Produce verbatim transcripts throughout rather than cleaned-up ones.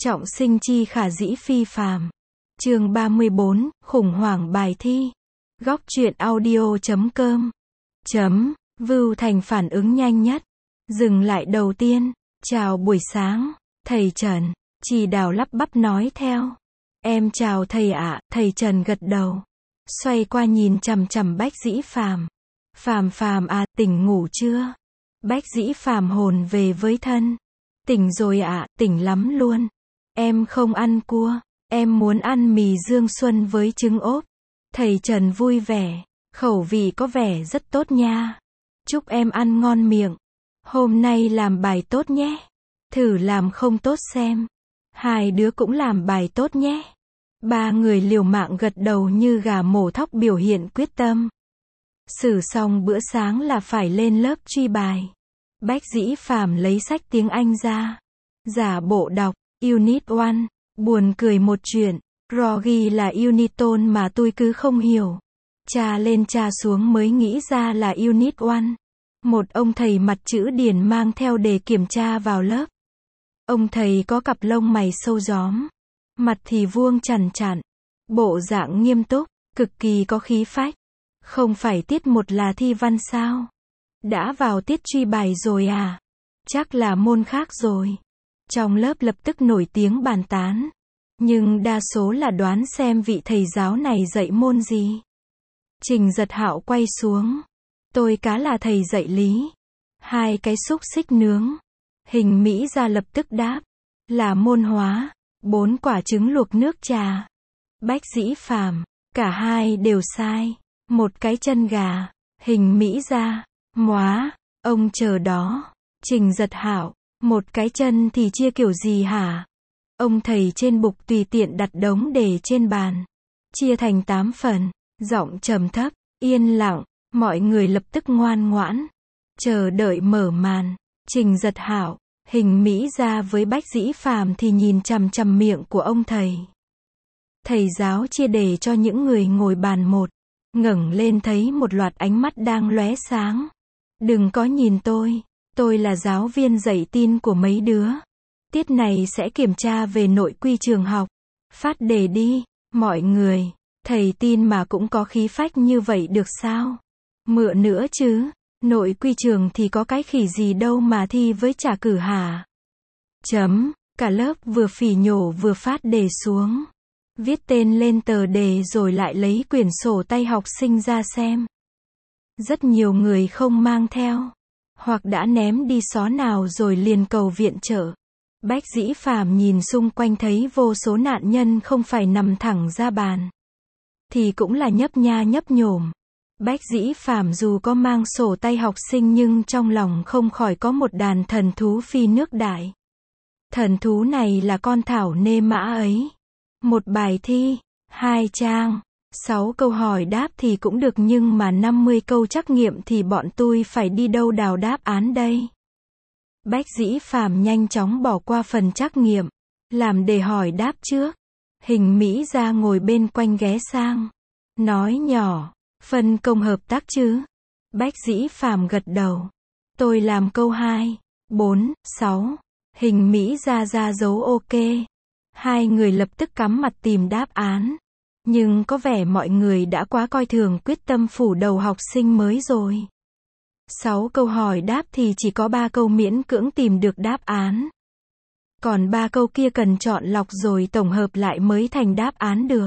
Trọng sinh chi khả dĩ phi phàm. Chương ba mươi bốn, khủng hoảng bài thi. Góc truyện audio chấm com. Chấm, Vưu Thành phản ứng nhanh nhất. Dừng lại đầu tiên. Chào buổi sáng, thầy Trần. Chỉ Đào lắp bắp nói theo. Em chào thầy ạ, thầy Trần gật đầu. Xoay qua nhìn chằm chằm Bách Dĩ Phàm. Phàm phàm à, tỉnh ngủ chưa? Bách Dĩ Phàm hồn về với thân. Tỉnh rồi ạ, tỉnh lắm luôn. Em không ăn cua, em muốn ăn mì Dương Xuân với trứng ốp. Thầy Trần vui vẻ, khẩu vị có vẻ rất tốt nha. Chúc em ăn ngon miệng. Hôm nay làm bài tốt nhé. Thử làm không tốt xem. Hai đứa cũng làm bài tốt nhé. Ba người liều mạng gật đầu như gà mổ thóc biểu hiện quyết tâm. Xử xong bữa sáng là phải lên lớp truy bài. Bách Dĩ Phàm lấy sách tiếng Anh ra. Giả bộ đọc, Unit một, buồn cười một chuyện. Rogi là Uniton mà tôi cứ không hiểu. Tra lên tra xuống mới nghĩ ra là Unit một. Một ông thầy mặt chữ điển mang theo đề kiểm tra vào lớp. Ông thầy có cặp lông mày sâu gióm. Mặt thì vuông chằn chặn. Bộ dạng nghiêm túc, cực kỳ có khí phách. Không phải tiết một là thi văn sao? Đã vào tiết truy bài rồi à? Chắc là môn khác rồi. Trong lớp lập tức nổi tiếng bàn tán. Nhưng đa số là đoán xem vị thầy giáo này dạy môn gì. Trình Giật Hạo quay xuống. Tôi cá là thầy dạy lý. Hai cái xúc xích nướng. Hình Mỹ ra lập tức đáp. Là môn hóa. Bốn quả trứng luộc nước trà. Bách Dĩ Phàm. Cả hai đều sai. Một cái chân gà. Hình Mỹ ra. Móa. Ông chờ đó. Trình Giật Hạo. Một cái chân thì chia kiểu gì hả? Ông thầy trên bục tùy tiện đặt đống đề trên bàn. Chia thành tám phần. Giọng trầm thấp. Yên lặng. Mọi người lập tức ngoan ngoãn. Chờ đợi mở màn. Trình Giật Hạo. Hình Mỹ ra với Bách Dĩ Phàm thì nhìn chằm chằm miệng của ông thầy. Thầy giáo chia đề cho những người ngồi bàn một. Ngẩng lên thấy một loạt ánh mắt đang lóe sáng. Đừng có nhìn tôi. Tôi là giáo viên dạy tin của mấy đứa. Tiết này sẽ kiểm tra về nội quy trường học. Phát đề đi, mọi người. Thầy tin mà cũng có khí phách như vậy được sao? Mượn nữa chứ. Nội quy trường thì có cái khỉ gì đâu mà thi với trả cử hả? Chấm. Cả lớp vừa phỉ nhổ vừa phát đề xuống. Viết tên lên tờ đề rồi lại lấy quyển sổ tay học sinh ra xem. Rất nhiều người không mang theo. Hoặc đã ném đi xó nào rồi liền cầu viện trợ. Bách Dĩ Phàm nhìn xung quanh thấy vô số nạn nhân không phải nằm thẳng ra bàn. Thì cũng là nhấp nha nhấp nhổm. Bách Dĩ Phàm dù có mang sổ tay học sinh nhưng trong lòng không khỏi có một đàn thần thú phi nước đại. Thần thú này là con thảo nê mã ấy. Một bài thi, hai trang, sáu câu hỏi đáp thì cũng được nhưng mà năm mươi câu trắc nghiệm thì bọn tôi phải đi đâu đào đáp án đây? Bách Dĩ Phàm nhanh chóng bỏ qua phần trắc nghiệm. Làm đề hỏi đáp trước. Hình Mỹ ra ngồi bên quanh ghé sang. Nói nhỏ. Phân công hợp tác chứ? Bách Dĩ Phàm gật đầu. Tôi làm câu hai, bốn, sáu. Hình Mỹ ra ra dấu ok. Hai người lập tức cắm mặt tìm đáp án. Nhưng có vẻ mọi người đã quá coi thường quyết tâm phủ đầu học sinh mới rồi. Sáu câu hỏi đáp thì chỉ có ba câu miễn cưỡng tìm được đáp án. Còn ba câu kia cần chọn lọc rồi tổng hợp lại mới thành đáp án được.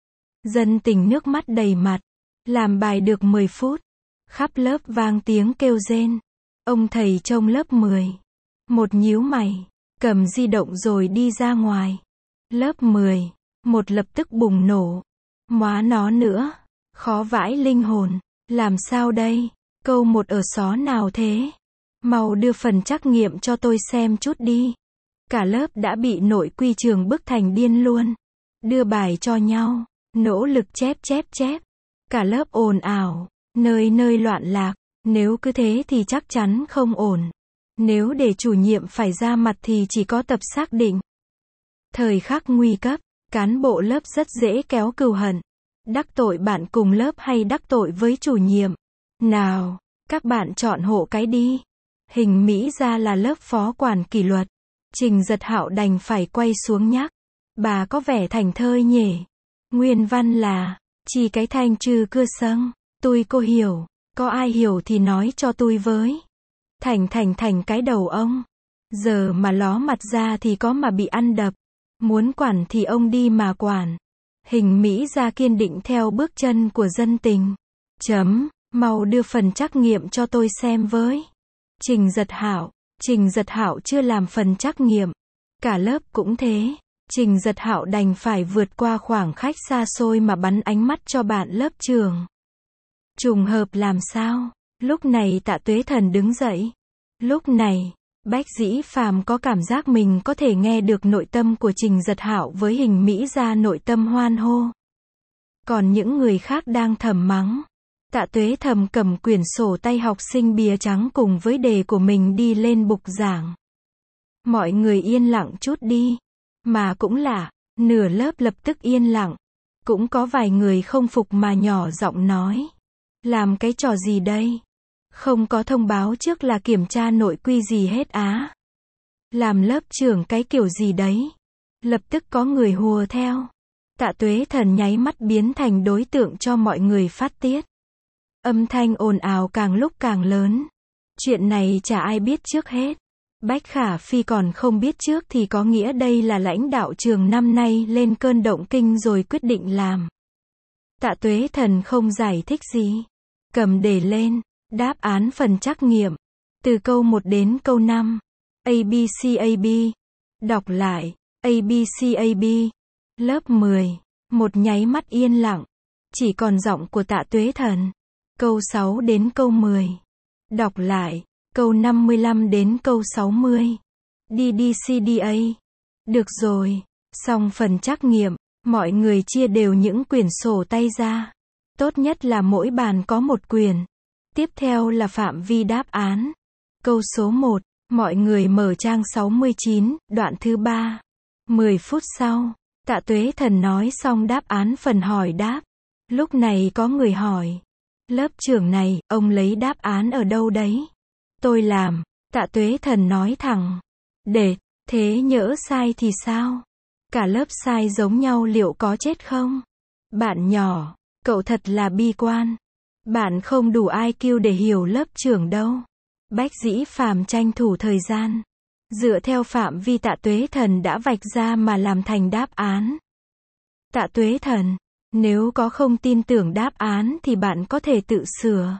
Dân tình nước mắt đầy mặt. Làm bài được mười phút. Khắp lớp vang tiếng kêu rên. Ông thầy trông lớp mười. Một nhíu mày. Cầm di động rồi đi ra ngoài. Lớp mười. Một lập tức bùng nổ. Móa nó nữa. Khó vãi linh hồn. Làm sao đây? Câu một ở xó nào thế? Mau đưa phần trắc nghiệm cho tôi xem chút đi. Cả lớp đã bị nội quy trường bức thành điên luôn. Đưa bài cho nhau. Nỗ lực chép chép chép. Cả lớp ồn ào. Nơi nơi loạn lạc. Nếu cứ thế thì chắc chắn không ổn. Nếu để chủ nhiệm phải ra mặt thì chỉ có tập xác định. Thời khắc nguy cấp. Cán bộ lớp rất dễ kéo cừu hận. Đắc tội bạn cùng lớp hay đắc tội với chủ nhiệm? Nào, các bạn chọn hộ cái đi. Hình Mỹ ra là lớp phó quản kỷ luật. Trình Giật Hạo đành phải quay xuống nhắc. Bà có vẻ thảnh thơi nhỉ. Nguyên văn là, chỉ cái thanh trừ cưa sâng, tôi cô hiểu, có ai hiểu thì nói cho tôi với. Thành thành thành cái đầu ông. Giờ mà ló mặt ra thì có mà bị ăn đập. Muốn quản thì ông đi mà quản. Hình Mỹ ra kiên định theo bước chân của dân tình. Chấm, mau đưa phần trắc nghiệm cho tôi xem với. Trình Giật Hạo, Trình Giật Hạo chưa làm phần trắc nghiệm. Cả lớp cũng thế. Trình Giật Hạo đành phải vượt qua khoảng khách xa xôi mà bắn ánh mắt cho bạn lớp trường. Trùng hợp làm sao? Lúc này Tạ Tuế Thần đứng dậy. Lúc này, Bách Dĩ Phàm có cảm giác mình có thể nghe được nội tâm của Trình Giật Hạo với Hình Mỹ ra nội tâm hoan hô. Còn những người khác đang thầm mắng. Tạ Tuế thầm cầm quyển sổ tay học sinh bìa trắng cùng với đề của mình đi lên bục giảng. Mọi người yên lặng chút đi. Mà cũng lạ, nửa lớp lập tức yên lặng. Cũng có vài người không phục mà nhỏ giọng nói. Làm cái trò gì đây? Không có thông báo trước là kiểm tra nội quy gì hết á. Làm lớp trưởng cái kiểu gì đấy? Lập tức có người hùa theo. Tạ Tuế Thần nháy mắt biến thành đối tượng cho mọi người phát tiết. Âm thanh ồn ào càng lúc càng lớn. Chuyện này chả ai biết trước hết. Bách Khả Phi còn không biết trước thì có nghĩa đây là lãnh đạo trường năm nay lên cơn động kinh rồi quyết định làm. Tạ Tuế Thần không giải thích gì. Cầm đề lên, đáp án phần trắc nghiệm. Từ câu một đến câu năm. A B C A B. Đọc lại. A B C A B. Lớp mười. Một nháy mắt yên lặng. Chỉ còn giọng của Tạ Tuế Thần. Câu sáu đến câu mười. Đọc lại. Câu năm mươi lăm đến câu sáu mươi. D D C D A. Được rồi. Xong phần trắc nghiệm. Mọi người chia đều những quyển sổ tay ra. Tốt nhất là mỗi bàn có một quyển. Tiếp theo là phạm vi đáp án. Câu số một. Mọi người mở trang sáu mươi chín, đoạn thứ ba. mười phút sau, Tạ Tuế Thần nói xong đáp án phần hỏi đáp. Lúc này có người hỏi. Lớp trưởng này, ông lấy đáp án ở đâu đấy? Tôi làm. Tạ Tuế Thần nói thẳng. Để, thế nhỡ sai thì sao? Cả lớp sai giống nhau liệu có chết không? Bạn nhỏ, cậu thật là bi quan. Bạn không đủ I Q để hiểu lớp trưởng đâu. Bách Dĩ Phàm tranh thủ thời gian. Dựa theo phạm vi Tạ Tuế Thần đã vạch ra mà làm thành đáp án. Tạ Tuế Thần, nếu có không tin tưởng đáp án thì bạn có thể tự sửa.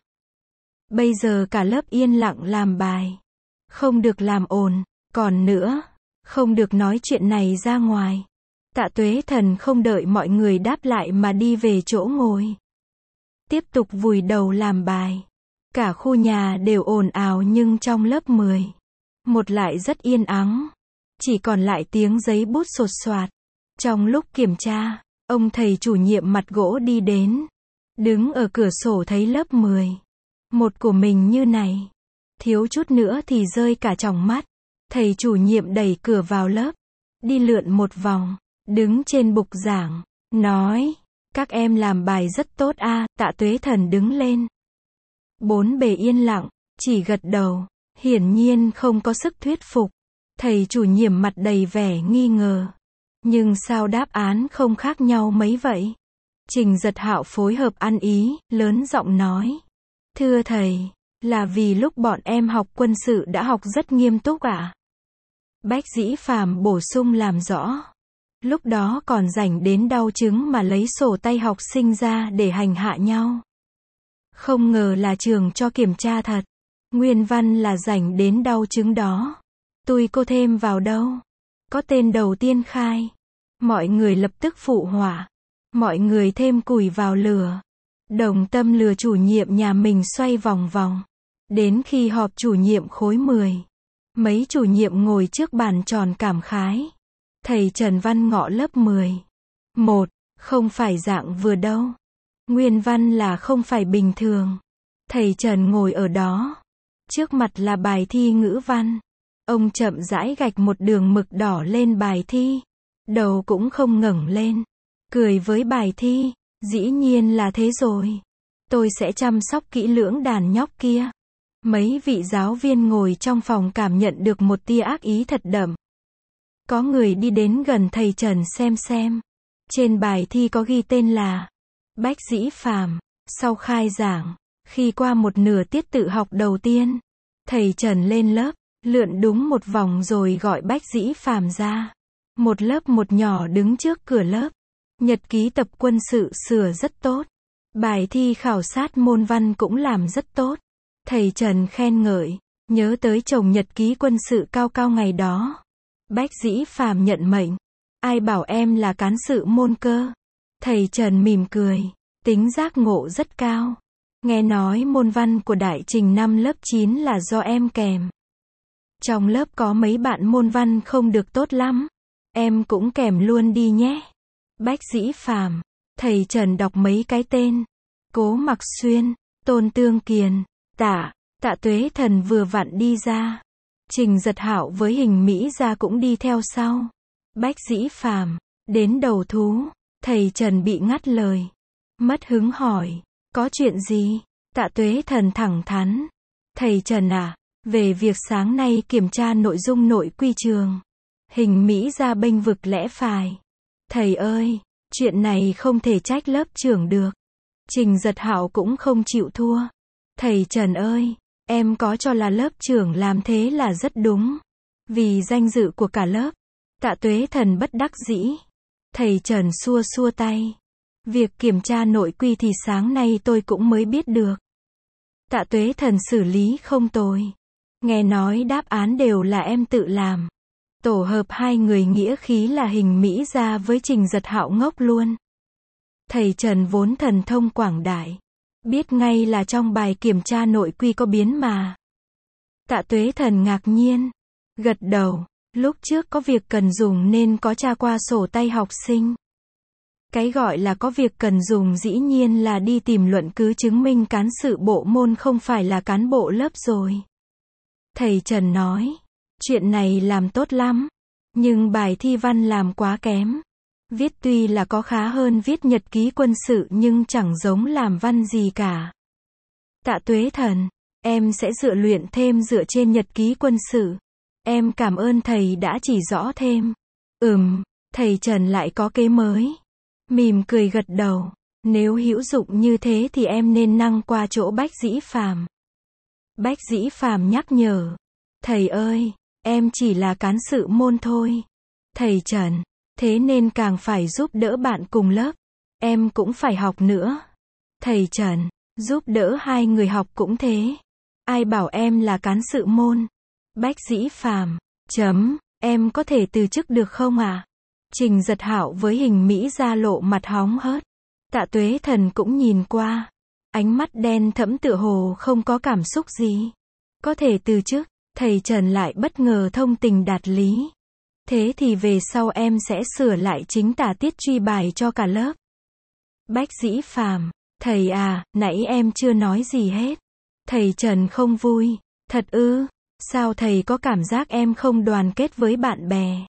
Bây giờ cả lớp yên lặng làm bài. Không được làm ồn. Còn nữa, không được nói chuyện này ra ngoài. Tạ Tuế Thần không đợi mọi người đáp lại mà đi về chỗ ngồi. Tiếp tục vùi đầu làm bài. Cả khu nhà đều ồn ào nhưng trong lớp mười. Một lại rất yên ắng. Chỉ còn lại tiếng giấy bút sột soạt. Trong lúc kiểm tra, ông thầy chủ nhiệm mặt gỗ đi đến. Đứng ở cửa sổ thấy lớp mười. Một của mình như này. Thiếu chút nữa thì rơi cả tròng mắt. Thầy chủ nhiệm đẩy cửa vào lớp. Đi lượn một vòng. Đứng trên bục giảng. Nói. Các em làm bài rất tốt a. À. Tạ Tuế Thần đứng lên. Bốn bề yên lặng. Chỉ gật đầu. Hiển nhiên không có sức thuyết phục. Thầy chủ nhiệm mặt đầy vẻ nghi ngờ. Nhưng sao đáp án không khác nhau mấy vậy? Trình Giật Hạo phối hợp ăn ý, lớn giọng nói. Thưa thầy, là vì lúc bọn em học quân sự đã học rất nghiêm túc ạ. À? Bách Dĩ Phàm bổ sung làm rõ. Lúc đó còn rảnh đến đau chứng mà lấy sổ tay học sinh ra để hành hạ nhau. Không ngờ là trường cho kiểm tra thật. Nguyên văn là rảnh đến đau chứng đó. Tôi cô thêm vào đâu? Có tên đầu tiên khai. Mọi người lập tức phụ họa. Mọi người thêm củi vào lửa. Đồng tâm lừa chủ nhiệm nhà mình xoay vòng vòng. Đến khi họp chủ nhiệm khối mười. Mấy chủ nhiệm ngồi trước bàn tròn cảm khái. Thầy Trần Văn Ngọ lớp mười. Một, không phải dạng vừa đâu. Nguyên văn là không phải bình thường. Thầy Trần ngồi ở đó. Trước mặt là bài thi ngữ văn. Ông chậm rãi gạch một đường mực đỏ lên bài thi. Đầu cũng không ngẩng lên. Cười với bài thi. Dĩ nhiên là thế rồi. Tôi sẽ chăm sóc kỹ lưỡng đàn nhóc kia. Mấy vị giáo viên ngồi trong phòng cảm nhận được một tia ác ý thật đậm. Có người đi đến gần thầy Trần xem xem. Trên bài thi có ghi tên là Bách Dĩ Phàm. Sau khai giảng, khi qua một nửa tiết tự học đầu tiên, thầy Trần lên lớp, lượn đúng một vòng rồi gọi Bách Dĩ Phàm ra. Một lớp một nhỏ đứng trước cửa lớp. Nhật ký tập quân sự sửa rất tốt. Bài thi khảo sát môn văn cũng làm rất tốt. Thầy Trần khen ngợi, nhớ tới chồng nhật ký quân sự cao cao ngày đó. Bách Dĩ Phàm nhận mệnh. Ai bảo em là cán sự môn cơ? Thầy Trần mỉm cười, tính giác ngộ rất cao. Nghe nói môn văn của đại trình năm lớp chín là do em kèm. Trong lớp có mấy bạn môn văn không được tốt lắm. Em cũng kèm luôn đi nhé. Bách Dĩ Phàm. Thầy Trần đọc mấy cái tên. Cố Mặc Xuyên, Tôn Tương Kiền, Tạ, Tạ Tuế Thần vừa vặn đi ra. Trình Giật Hạo với Hình Mỹ Gia cũng đi theo sau. Bách Dĩ Phàm đến đầu thú. Thầy Trần bị ngắt lời. Mất hứng hỏi, có chuyện gì? Tạ Tuế Thần thẳng thắn. Thầy Trần à, về việc sáng nay kiểm tra nội dung nội quy trường. Hình Mỹ Gia bênh vực lẽ phải. Thầy ơi, chuyện này không thể trách lớp trưởng được. Trình Giật Hạo cũng không chịu thua. Thầy Trần ơi, em có cho là lớp trưởng làm thế là rất đúng. Vì danh dự của cả lớp. Tạ Tuế Thần bất đắc dĩ. Thầy Trần xua xua tay. Việc kiểm tra nội quy thì sáng nay tôi cũng mới biết được. Tạ Tuế Thần xử lý không tồi. Nghe nói đáp án đều là em tự làm. Tổ hợp hai người nghĩa khí là Hình Mỹ Gia với Trình Giật Hạo ngốc luôn. Thầy Trần vốn thần thông quảng đại. Biết ngay là trong bài kiểm tra nội quy có biến mà. Tạ Tuế Thần ngạc nhiên. Gật đầu. Lúc trước có việc cần dùng nên có tra qua sổ tay học sinh. Cái gọi là có việc cần dùng dĩ nhiên là đi tìm luận cứ chứng minh cán sự bộ môn không phải là cán bộ lớp rồi. Thầy Trần nói. Chuyện này làm tốt lắm. Nhưng bài thi văn làm quá kém. Viết tuy là có khá hơn viết nhật ký quân sự nhưng chẳng giống làm văn gì cả. Tạ Tuế Thần, em sẽ dựa luyện thêm dựa trên nhật ký quân sự. Em cảm ơn thầy đã chỉ rõ thêm. Ừm, thầy Trần lại có kế mới. Mỉm cười gật đầu. Nếu hữu dụng như thế thì em nên năng qua chỗ Bách Dĩ Phàm. Bách Dĩ Phàm nhắc nhở. Thầy ơi, em chỉ là cán sự môn thôi. Thầy Trần, thế nên càng phải giúp đỡ bạn cùng lớp. Em cũng phải học nữa. Thầy Trần, giúp đỡ hai người học cũng thế. Ai bảo em là cán sự môn? Bách Dĩ Phàm, chấm, em có thể từ chức được không à? Trình Giật Hạo với Hình Mỹ Gia lộ mặt hóng hớt. Tạ Tuế Thần cũng nhìn qua. Ánh mắt đen thẫm tựa hồ không có cảm xúc gì. Có thể từ chức, thầy Trần lại bất ngờ thông tình đạt lý. Thế thì về sau em sẽ sửa lại chính tả tiết truy bài cho cả lớp. Bách Dĩ Phàm, thầy à, nãy em chưa nói gì hết. Thầy Trần không vui. Thật ư? Sao thầy có cảm giác em không đoàn kết với bạn bè?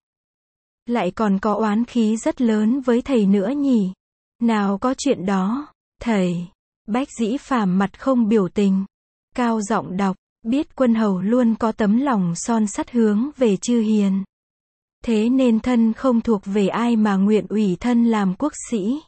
Lại còn có oán khí rất lớn với thầy nữa nhỉ? Nào có chuyện đó, thầy. Bách Dĩ Phàm mặt không biểu tình. Cao giọng đọc, biết quân hầu luôn có tấm lòng son sắt hướng về chư hiền. Thế nên thân không thuộc về ai mà nguyện ủy thân làm quốc sĩ.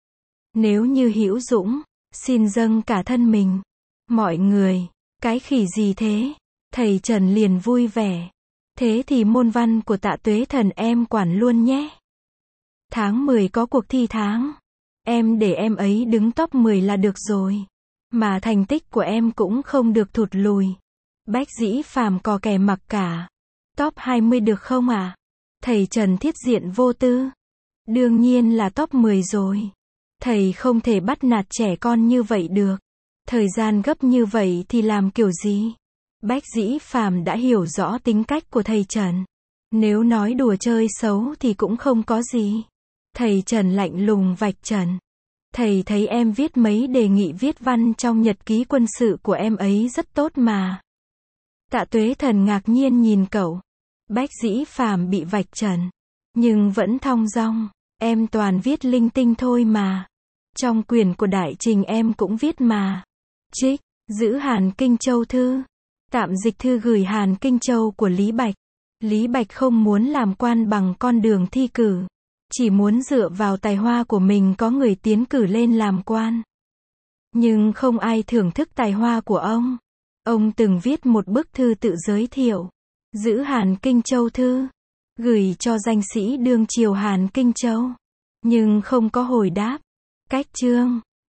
Nếu như hữu dũng, xin dâng cả thân mình. Mọi người, cái khỉ gì thế? Thầy Trần liền vui vẻ. Thế thì môn văn của Tạ Tuế Thần em quản luôn nhé. Tháng mười có cuộc thi tháng. Em để em ấy đứng top mười là được rồi. Mà thành tích của em cũng không được thụt lùi. Bách Dĩ Phàm có kẻ mặc cả. Top hai mươi được không à? Thầy Trần thiết diện vô tư. Đương nhiên là top mười rồi. Thầy không thể bắt nạt trẻ con như vậy được. Thời gian gấp như vậy thì làm kiểu gì? Bách Dĩ Phàm đã hiểu rõ tính cách của thầy Trần. Nếu nói đùa chơi xấu thì cũng không có gì. Thầy Trần lạnh lùng vạch trần. Thầy thấy em viết mấy đề nghị viết văn trong nhật ký quân sự của em ấy rất tốt mà. Tạ Tuế Thần ngạc nhiên nhìn cậu. Bách Dĩ Phàm bị vạch trần. Nhưng vẫn thong dong. Em toàn viết linh tinh thôi mà. Trong quyển của đại trình em cũng viết mà. Trích, giữ Hàn Kinh Châu thư. Tạm dịch thư gửi Hàn Kinh Châu của Lý Bạch. Lý Bạch không muốn làm quan bằng con đường thi cử. Chỉ muốn dựa vào tài hoa của mình có người tiến cử lên làm quan. Nhưng không ai thưởng thức tài hoa của ông. Ông từng viết một bức thư tự giới thiệu. Giữ Hàn Kinh Châu thư. Gửi cho danh sĩ đương triều Hàn Kinh Châu. Nhưng không có hồi đáp. Cách chương.